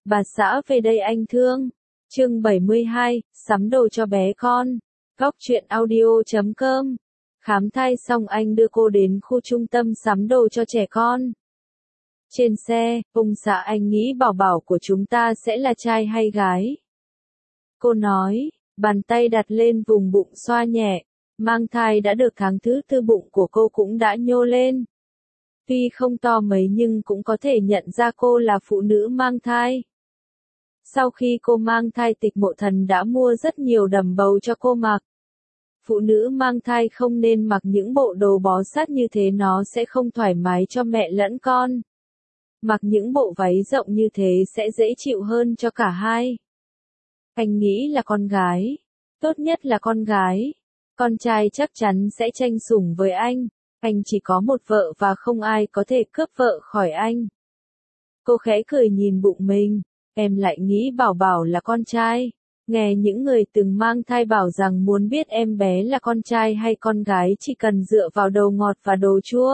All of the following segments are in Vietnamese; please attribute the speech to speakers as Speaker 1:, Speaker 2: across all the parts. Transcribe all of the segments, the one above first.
Speaker 1: Bà xã về đây anh thương. Chương 72, sắm đồ cho bé con. Góc truyện audio.com. Khám thai xong anh đưa cô đến khu trung tâm sắm đồ cho trẻ con. Trên xe, ông xã anh nghĩ bảo bảo của chúng ta sẽ là trai hay gái. Cô nói, bàn tay đặt lên vùng bụng xoa nhẹ. Mang thai đã được tháng thứ tư bụng của cô cũng đã nhô lên. Tuy không to mấy nhưng cũng có thể nhận ra cô là phụ nữ mang thai. Sau khi cô mang thai Tịch Mộ Thần đã mua rất nhiều đầm bầu cho cô mặc. Phụ nữ mang thai không nên mặc những bộ đồ bó sát như thế, nó sẽ không thoải mái cho mẹ lẫn con. Mặc những bộ váy rộng như thế sẽ dễ chịu hơn cho cả hai. Anh nghĩ là con gái. Tốt nhất là con gái. Con trai chắc chắn sẽ tranh sủng với anh. Anh chỉ có một vợ và không ai có thể cướp vợ khỏi anh. Cô khẽ cười nhìn bụng mình. Em lại nghĩ bảo bảo là con trai. Nghe những người từng mang thai bảo rằng muốn biết em bé là con trai hay con gái chỉ cần dựa vào đồ ngọt và đồ chua.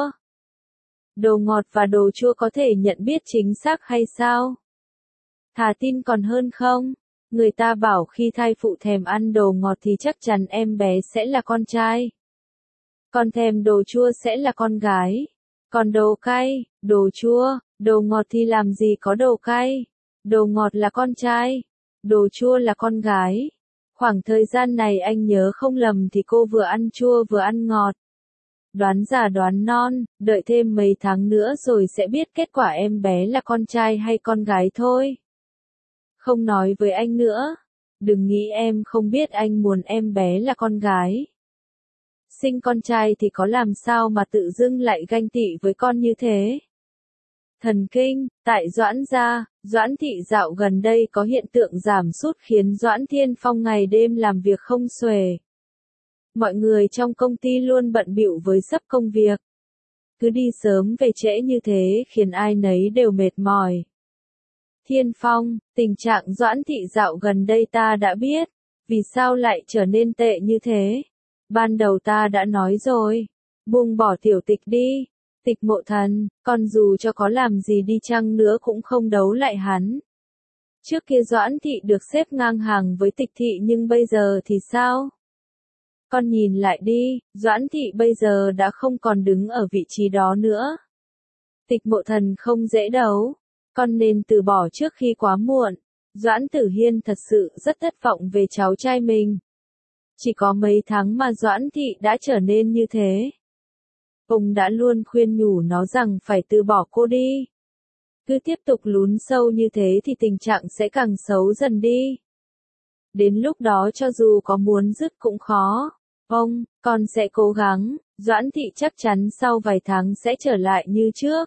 Speaker 1: Đồ ngọt và đồ chua có thể nhận biết chính xác hay sao? Thà tin còn hơn không? Người ta bảo khi thai phụ thèm ăn đồ ngọt thì chắc chắn em bé sẽ là con trai. Còn thèm đồ chua sẽ là con gái. Còn đồ cay, đồ chua, đồ ngọt thì làm gì có đồ cay. Đồ ngọt là con trai, đồ chua là con gái. Khoảng thời gian này anh nhớ không lầm thì cô vừa ăn chua vừa ăn ngọt. Đoán già đoán non, đợi thêm mấy tháng nữa rồi sẽ biết kết quả em bé là con trai hay con gái thôi. Không nói với anh nữa. Đừng nghĩ em không biết anh muốn em bé là con gái. Sinh con trai thì có làm sao mà tự dưng lại ganh tị với con như thế. Thần kinh, tại Doãn gia, Doãn thị dạo gần đây có hiện tượng giảm sút khiến Doãn Thiên Phong ngày đêm làm việc không xuể. Mọi người trong công ty luôn bận bịu với sắp công việc. Cứ đi sớm về trễ như thế khiến ai nấy đều mệt mỏi. Thiên Phong, tình trạng Doãn thị dạo gần đây ta đã biết. Vì sao lại trở nên tệ như thế? Ban đầu ta đã nói rồi. Buông bỏ Tiểu Tịch đi. Tịch Mộ Thần, còn dù cho có làm gì đi chăng nữa cũng không đấu lại hắn. Trước kia Doãn thị được xếp ngang hàng với Tịch thị nhưng bây giờ thì sao? Con nhìn lại đi, Doãn thị bây giờ đã không còn đứng ở vị trí đó nữa. Tịch Mộ Thần không dễ đấu. Con nên từ bỏ trước khi quá muộn. Doãn Tử Hiên thật sự rất thất vọng về cháu trai mình. Chỉ có mấy tháng mà Doãn thị đã trở nên như thế. Ông đã luôn khuyên nhủ nó rằng phải từ bỏ cô đi. Cứ tiếp tục lún sâu như thế thì tình trạng sẽ càng xấu dần đi. Đến lúc đó cho dù có muốn dứt cũng khó. Con sẽ cố gắng, Doãn thị chắc chắn sau vài tháng sẽ trở lại như trước.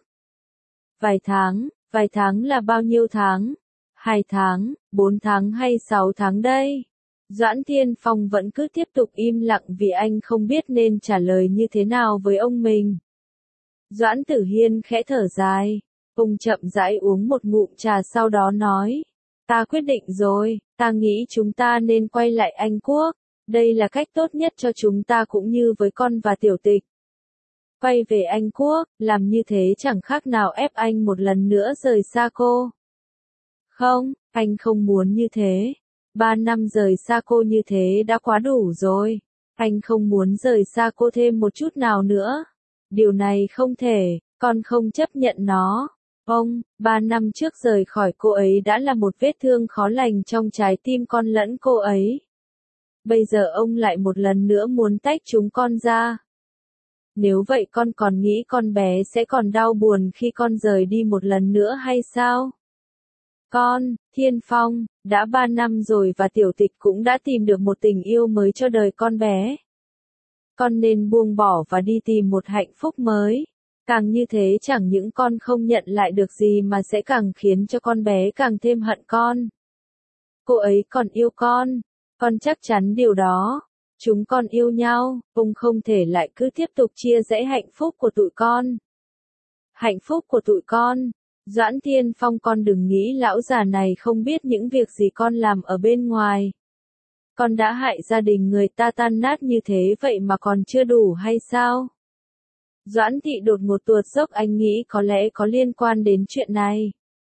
Speaker 1: Vài tháng là bao nhiêu tháng? 2 tháng, 4 tháng hay 6 tháng đây? Doãn Thiên Phong vẫn cứ tiếp tục im lặng vì anh không biết nên trả lời như thế nào với ông mình. Doãn Tử Hiên khẽ thở dài. Ông chậm rãi uống một ngụm trà sau đó nói. Ta quyết định rồi, ta nghĩ chúng ta nên quay lại Anh Quốc. Đây là cách tốt nhất cho chúng ta cũng như với con và Tiểu Tịch. Quay về Anh Quốc, làm như thế chẳng khác nào ép anh một lần nữa rời xa cô. Không, anh không muốn như thế. 3 năm rời xa cô như thế đã quá đủ rồi. Anh không muốn rời xa cô thêm một chút nào nữa. Điều này không thể, con không chấp nhận nó. 3 năm trước rời khỏi cô ấy đã là một vết thương khó lành trong trái tim con lẫn cô ấy. Bây giờ ông lại một lần nữa muốn tách chúng con ra. Nếu vậy con còn nghĩ con bé sẽ còn đau buồn khi con rời đi một lần nữa hay sao? Thiên Phong, đã 3 năm rồi và Tiểu Tịch cũng đã tìm được một tình yêu mới cho đời con bé. Con nên buông bỏ và đi tìm một hạnh phúc mới. Càng như thế chẳng những con không nhận lại được gì mà sẽ càng khiến cho con bé càng thêm hận con. Cô ấy còn yêu con chắc chắn điều đó. Chúng con yêu nhau, ông không thể lại cứ tiếp tục chia rẽ hạnh phúc của tụi con. Hạnh phúc của tụi con. Doãn Thiên Phong, con đừng nghĩ lão già này không biết những việc gì con làm ở bên ngoài. Con đã hại gia đình người ta tan nát như thế vậy mà còn chưa đủ hay sao? Doãn thị đột ngột tuột dốc, anh nghĩ có lẽ có liên quan đến chuyện này.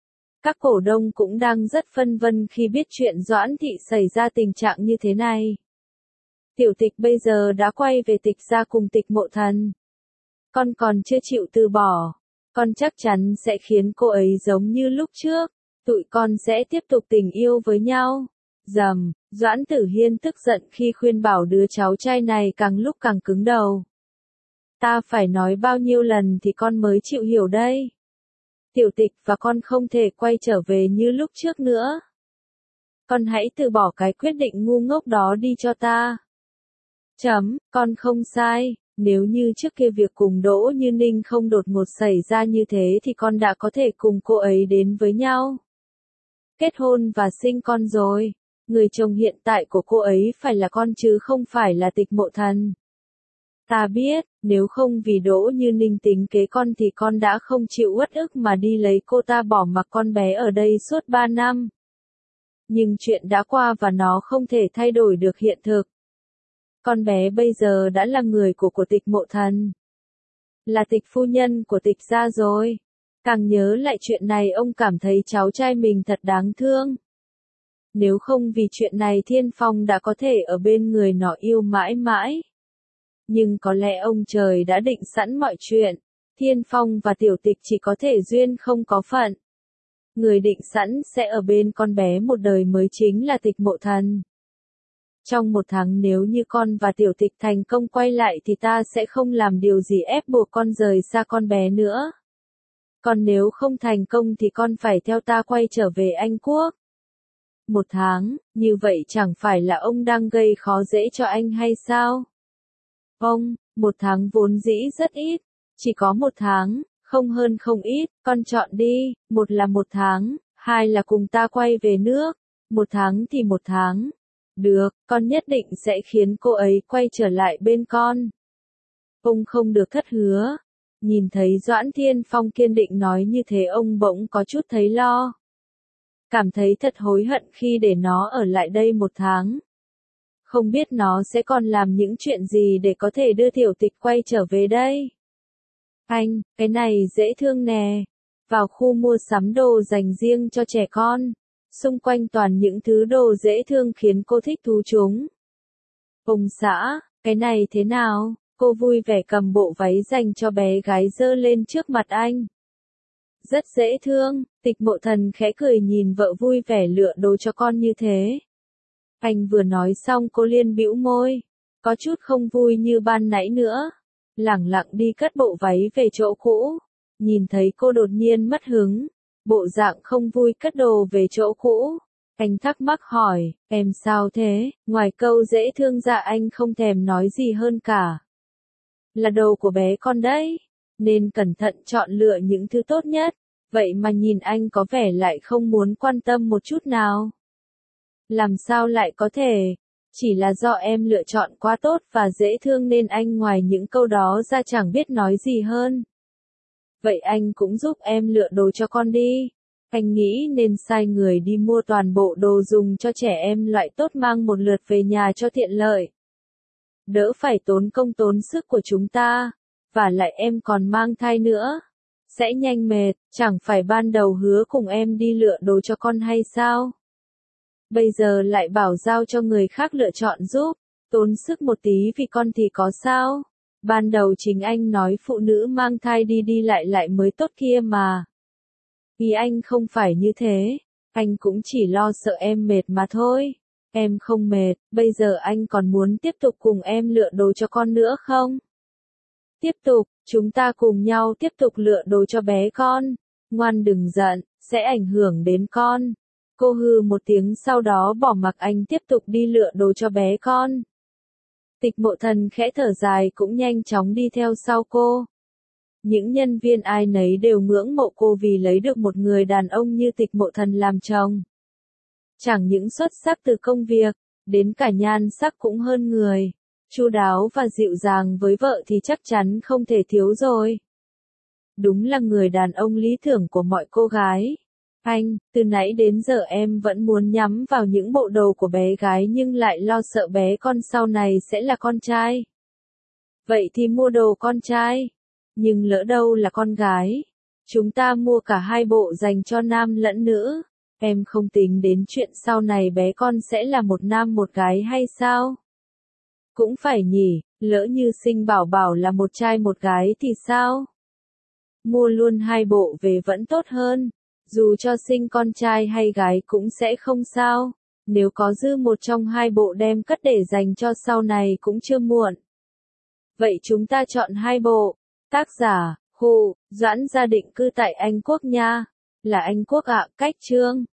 Speaker 1: Các cổ đông cũng đang rất phân vân khi biết chuyện Doãn Thị xảy ra tình trạng như thế này. Tiểu Tịch bây giờ đã quay về Tịch gia cùng Tịch Mộ Thần. Con còn chưa chịu từ bỏ. Con chắc chắn sẽ khiến cô ấy giống như lúc trước. Tụi con sẽ tiếp tục tình yêu với nhau. Dầm, Doãn Tử Hiên tức giận khi khuyên bảo đứa cháu trai này càng lúc càng cứng đầu. Ta phải nói bao nhiêu lần thì con mới chịu hiểu đây. Tiểu Tịch và con không thể quay trở về như lúc trước nữa. Con hãy từ bỏ cái quyết định ngu ngốc đó đi cho ta. Con không sai, nếu như trước kia việc cùng Đỗ Như Ninh không đột ngột xảy ra như thế thì con đã có thể cùng cô ấy đến với nhau. Kết hôn và sinh con rồi, người chồng hiện tại của cô ấy phải là con chứ không phải là Tịch Mộ Thần. Ta biết, nếu không vì Đỗ Như Ninh tính kế con thì con đã không chịu uất ức mà đi lấy cô ta bỏ mặc con bé ở đây suốt 3 năm. Nhưng chuyện đã qua và nó không thể thay đổi được hiện thực. Con bé bây giờ đã là người của Tịch Mộ Thần. Là Tịch phu nhân của Tịch gia rồi. Càng nhớ lại chuyện này ông cảm thấy cháu trai mình thật đáng thương. Nếu không vì chuyện này Thiên Phong đã có thể ở bên người nó yêu mãi mãi. Nhưng có lẽ ông trời đã định sẵn mọi chuyện. Thiên Phong và Tiểu Tịch chỉ có thể duyên không có phận. Người định sẵn sẽ ở bên con bé một đời mới chính là Tịch Mộ Thần. Trong 1 tháng nếu như con và Tiểu Tịch thành công quay lại thì ta sẽ không làm điều gì ép buộc con rời xa con bé nữa. Còn nếu không thành công thì con phải theo ta quay trở về Anh Quốc. 1 tháng, như vậy chẳng phải là ông đang gây khó dễ cho anh hay sao? Ông, 1 tháng vốn dĩ rất ít, chỉ có 1 tháng, không hơn không ít, con chọn đi, 1 là 1 tháng, 2 là cùng ta quay về nước, 1 tháng thì 1 tháng. Được, con nhất định sẽ khiến cô ấy quay trở lại bên con. Ông không được thất hứa. Nhìn thấy Doãn Thiên Phong kiên định nói như thế ông bỗng có chút thấy lo. Cảm thấy thật hối hận khi để nó ở lại đây 1 tháng. Không biết nó sẽ còn làm những chuyện gì để có thể đưa Tiểu Tịch quay trở về đây. Anh, cái này dễ thương nè. Vào khu mua sắm đồ dành riêng cho trẻ con. Xung quanh toàn những thứ đồ dễ thương khiến cô thích thú chúng. Ông xã, cái này thế nào? Cô vui vẻ cầm bộ váy dành cho bé gái giơ lên trước mặt anh. Rất dễ thương, Tịch Mộ Thần khẽ cười nhìn vợ vui vẻ lựa đồ cho con như thế. Anh vừa nói xong cô liền bĩu môi, có chút không vui như ban nãy nữa. Lẳng lặng đi cất bộ váy về chỗ cũ. Nhìn thấy cô đột nhiên mất hứng, bộ dạng không vui cất đồ về chỗ cũ. Anh thắc mắc hỏi, em sao thế? Ngoài câu dễ thương ra anh không thèm nói gì hơn cả. Là đồ của bé con đấy, nên cẩn thận chọn lựa những thứ tốt nhất. Vậy mà nhìn anh có vẻ lại không muốn quan tâm một chút nào. Làm sao lại có thể? Chỉ là do em lựa chọn quá tốt và dễ thương nên anh ngoài những câu đó ra chẳng biết nói gì hơn. Vậy anh cũng giúp em lựa đồ cho con đi. Anh nghĩ nên sai người đi mua toàn bộ đồ dùng cho trẻ em loại tốt mang một lượt về nhà cho tiện lợi. Đỡ phải tốn công tốn sức của chúng ta. Và lại em còn mang thai nữa. Sẽ nhanh mệt, chẳng phải ban đầu hứa cùng em đi lựa đồ cho con hay sao? Bây giờ lại bảo giao cho người khác lựa chọn giúp. Tốn sức một tí vì con thì có sao? Ban đầu chính anh nói phụ nữ mang thai đi đi lại mới tốt kia mà. Vì anh không phải như thế. Anh cũng chỉ lo sợ em mệt mà thôi. Em không mệt, bây giờ anh còn muốn tiếp tục cùng em lựa đồ cho con nữa không? Tiếp tục, chúng ta cùng nhau tiếp tục lựa đồ cho bé con. Ngoan đừng giận, sẽ ảnh hưởng đến con. Cô hừ một tiếng sau đó bỏ mặc anh tiếp tục đi lựa đồ cho bé con. Tịch Mộ Thần khẽ thở dài cũng nhanh chóng đi theo sau cô. Những nhân viên ai nấy đều ngưỡng mộ cô vì lấy được một người đàn ông như Tịch Mộ Thần làm chồng. Chẳng những xuất sắc từ công việc, đến cả nhan sắc cũng hơn người. Chu đáo và dịu dàng với vợ thì chắc chắn không thể thiếu rồi. Đúng là người đàn ông lý tưởng của mọi cô gái. Anh, từ nãy đến giờ em vẫn muốn nhắm vào những bộ đồ của bé gái nhưng lại lo sợ bé con sau này sẽ là con trai. Vậy thì mua đồ con trai. Nhưng lỡ đâu là con gái. Chúng ta mua cả hai bộ dành cho nam lẫn nữ. Em không tính đến chuyện sau này bé con sẽ là một nam một gái hay sao? Cũng phải nhỉ, lỡ như sinh bảo bảo là một trai một gái thì sao? Mua luôn hai bộ về vẫn tốt hơn. Dù cho sinh con trai hay gái cũng sẽ không sao. Nếu có dư một trong hai bộ đem cất để dành cho sau này cũng chưa muộn. Vậy chúng ta chọn hai bộ. Tác giả, Doãn gia định cư tại Anh Quốc nha. Là Anh Quốc ạ, cách chương.